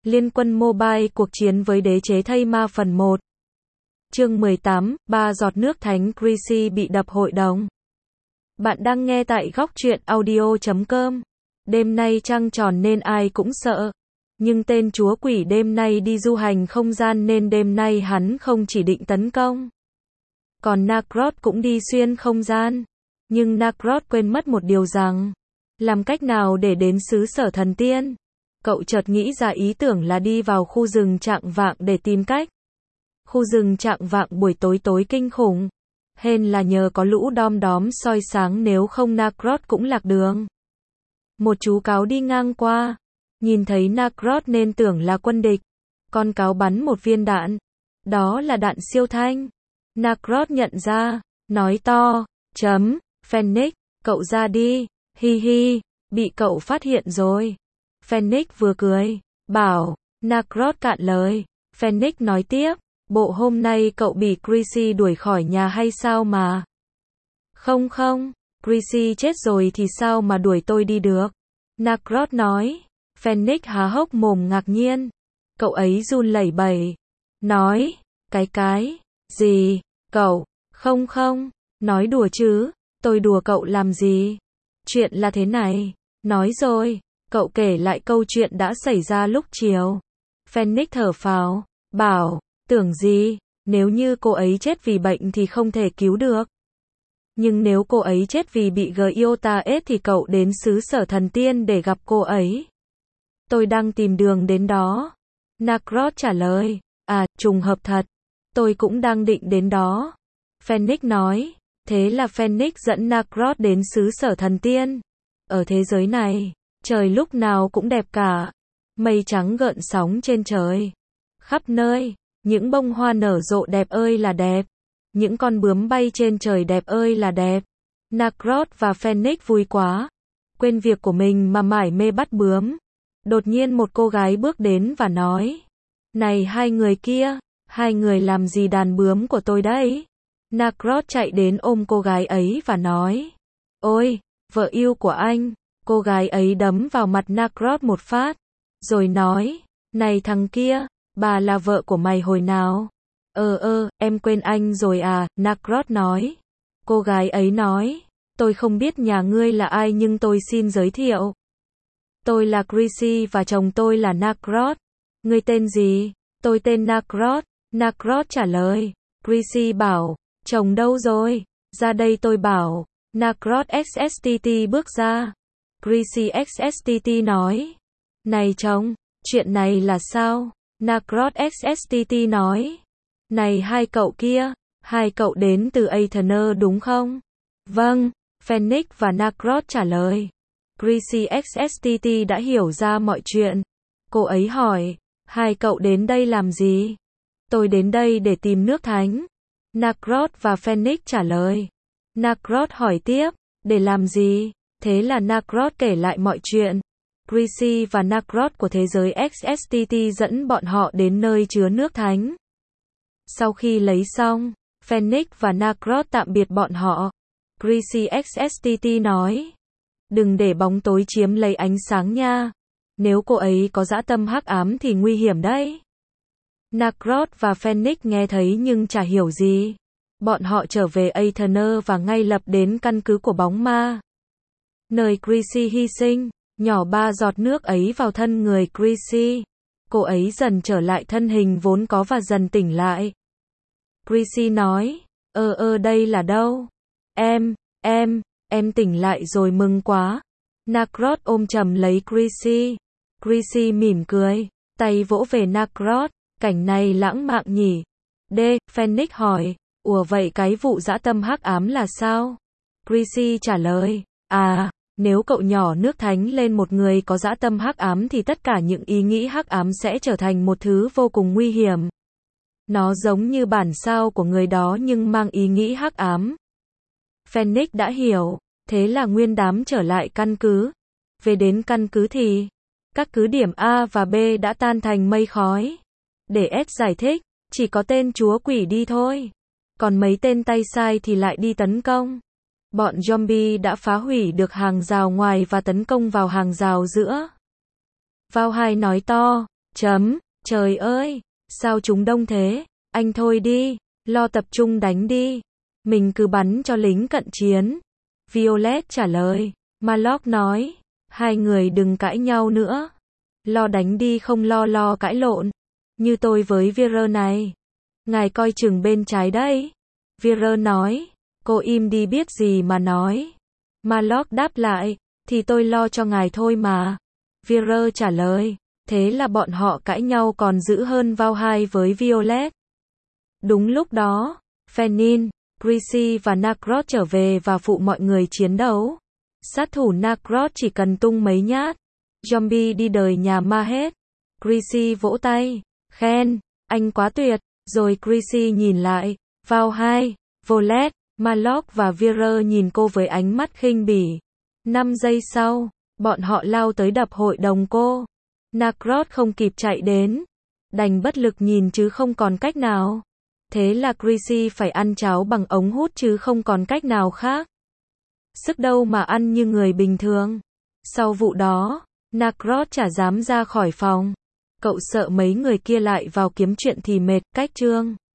Liên quân mobile cuộc chiến với đế chế thây ma phần 1. Chương 18, 3 giọt nước thánh Chrissy bị đập hội đồng. Bạn đang nghe tại góc truyện audio.com. Đêm nay trăng tròn nên ai cũng sợ. Nhưng tên chúa quỷ đêm nay đi du hành không gian nên đêm nay hắn không chỉ định tấn công. Còn Nacross cũng đi xuyên không gian. Nhưng Nacross quên mất một điều rằng, làm cách nào để đến xứ sở thần tiên. Cậu chợt nghĩ ra ý tưởng là đi vào khu rừng chạng vạng để tìm cách. Khu rừng chạng vạng buổi tối tối kinh khủng. Hên là nhờ có lũ đom đóm soi sáng nếu không Nacross cũng lạc đường. Một chú cáo đi ngang qua. Nhìn thấy Nacross nên tưởng là quân địch. Con cáo bắn một viên đạn. Đó là đạn siêu thanh. Nacross nhận ra. Nói to. Phoenix, cậu ra đi. Hi hi. Bị cậu phát hiện rồi. Phoenix vừa cười. Bảo. Nacross cạn lời. Phoenix nói tiếp. Bộ hôm nay cậu bị Chrissy đuổi khỏi nhà hay sao mà? Không, Chrissy chết rồi thì sao mà đuổi tôi đi được? Nacross nói. Phoenix há hốc mồm ngạc nhiên. Cậu ấy run lẩy bẩy. Nói. Cái. Gì? Cậu. Không. Nói đùa chứ. Tôi đùa cậu làm gì? Chuyện là thế này. Nói rồi. Cậu kể lại câu chuyện đã xảy ra lúc chiều. Phoenix thở phào. Bảo. Tưởng gì, nếu như cô ấy chết vì bệnh thì không thể cứu được. Nhưng nếu cô ấy chết vì bị Giotah thì cậu đến xứ sở thần tiên để gặp cô ấy. Tôi đang tìm đường đến đó. Nacross trả lời. À, trùng hợp thật. Tôi cũng đang định đến đó. Phoenix nói. Thế là Phoenix dẫn Nacross đến xứ sở thần tiên. Ở thế giới này, trời lúc nào cũng đẹp cả. Mây trắng gợn sóng trên trời. Khắp nơi. Những bông hoa nở rộ đẹp ơi là đẹp. Những con bướm bay trên trời đẹp ơi là đẹp. Nacross và Phoenix vui quá. Quên việc của mình mà mải mê bắt bướm. Đột nhiên một cô gái bước đến và nói. Này hai người kia, hai người làm gì đàn bướm của tôi đấy? Nacross chạy đến ôm cô gái ấy và nói. Ôi, vợ yêu của anh. Cô gái ấy đấm vào mặt Nacross một phát. Rồi nói. Này thằng kia. Bà là vợ của mày hồi nào? Em quên anh rồi à, Nacross nói. Cô gái ấy nói. Tôi không biết nhà ngươi là ai nhưng tôi xin giới thiệu. Tôi là Chrissy và chồng tôi là Nacross. Ngươi tên gì? Tôi tên Nacross. Nacross trả lời. Chrissy bảo. Chồng đâu rồi? Ra đây tôi bảo. Nacross XSTT bước ra. Chrissy XSTT nói. Này chồng, chuyện này là sao? Nacross XSTT nói. Này hai cậu kia, hai cậu đến từ Aetherner đúng không? Vâng, Phoenix và Nacross trả lời. Chrissy XSTT đã hiểu ra mọi chuyện. Cô ấy hỏi, hai cậu đến đây làm gì? Tôi đến đây để tìm nước thánh. Nacross và Phoenix trả lời. Nacross hỏi tiếp, để làm gì? Thế là Nacross kể lại mọi chuyện. Chrissy và Nacross của thế giới XSTT dẫn bọn họ đến nơi chứa nước thánh. Sau khi lấy xong, Phoenix và Nacross tạm biệt bọn họ. Chrissy XSTT nói. Đừng để bóng tối chiếm lấy ánh sáng nha. Nếu cô ấy có dã tâm hắc ám thì nguy hiểm đấy. Nacross và Phoenix nghe thấy nhưng chả hiểu gì. Bọn họ trở về Aetherner và ngay lập đến căn cứ của bóng ma. Nơi Chrissy hy sinh. Nhỏ 3 giọt nước ấy vào thân người Chrissy. Cô ấy dần trở lại thân hình vốn có và dần tỉnh lại. Chrissy nói. Đây là đâu? Em tỉnh lại rồi mừng quá. Nacross ôm chầm lấy Chrissy. Chrissy mỉm cười. Tay vỗ về Nacross. Cảnh này lãng mạn nhỉ? Phoenix hỏi. Ủa vậy cái vụ dã tâm hắc ám là sao? Chrissy trả lời. À. Nếu cậu nhỏ nước thánh lên một người có dã tâm hắc ám thì tất cả những ý nghĩ hắc ám sẽ trở thành một thứ vô cùng nguy hiểm. Nó giống như bản sao của người đó nhưng mang ý nghĩ hắc ám. Phoenix đã hiểu, thế là nguyên đám trở lại căn cứ. Về đến căn cứ thì, các cứ điểm A và B đã tan thành mây khói. Để S giải thích, chỉ có tên chúa quỷ đi thôi. Còn mấy tên tay sai thì lại đi tấn công. Bọn zombie đã phá hủy được hàng rào ngoài và tấn công vào hàng rào giữa. Vào hai nói to, Trời ơi, sao chúng đông thế? Anh thôi đi, lo tập trung đánh đi. Mình cứ bắn cho lính cận chiến. Violet trả lời. Marlock nói. Hai người đừng cãi nhau nữa. Lo đánh đi không lo cãi lộn. Như tôi với Vera này. Ngài coi chừng bên trái đấy. Vera nói. Cô im đi biết gì mà nói. Marlock đáp lại. Thì tôi lo cho ngài thôi mà. Vera trả lời. Thế là bọn họ cãi nhau còn dữ hơn vào hai với Violet. Đúng lúc đó, Fennin, Chrissy và Narcross trở về và phụ mọi người chiến đấu. Sát thủ Narcross chỉ cần tung mấy nhát. Zombie đi đời nhà ma hết. Chrissy vỗ tay. Khen, anh quá tuyệt. Rồi Chrissy nhìn lại. Vào hai, Violet, Marlock và Vera nhìn cô với ánh mắt khinh bỉ. 5 giây sau, bọn họ lao tới đập hội đồng cô. Narcross không kịp chạy đến. Đành bất lực nhìn chứ không còn cách nào. Thế là Chrissy phải ăn cháo bằng ống hút chứ không còn cách nào khác. Sức đâu mà ăn như người bình thường. Sau vụ đó, Narcross chả dám ra khỏi phòng. Cậu sợ mấy người kia lại vào kiếm chuyện thì mệt, cách chương.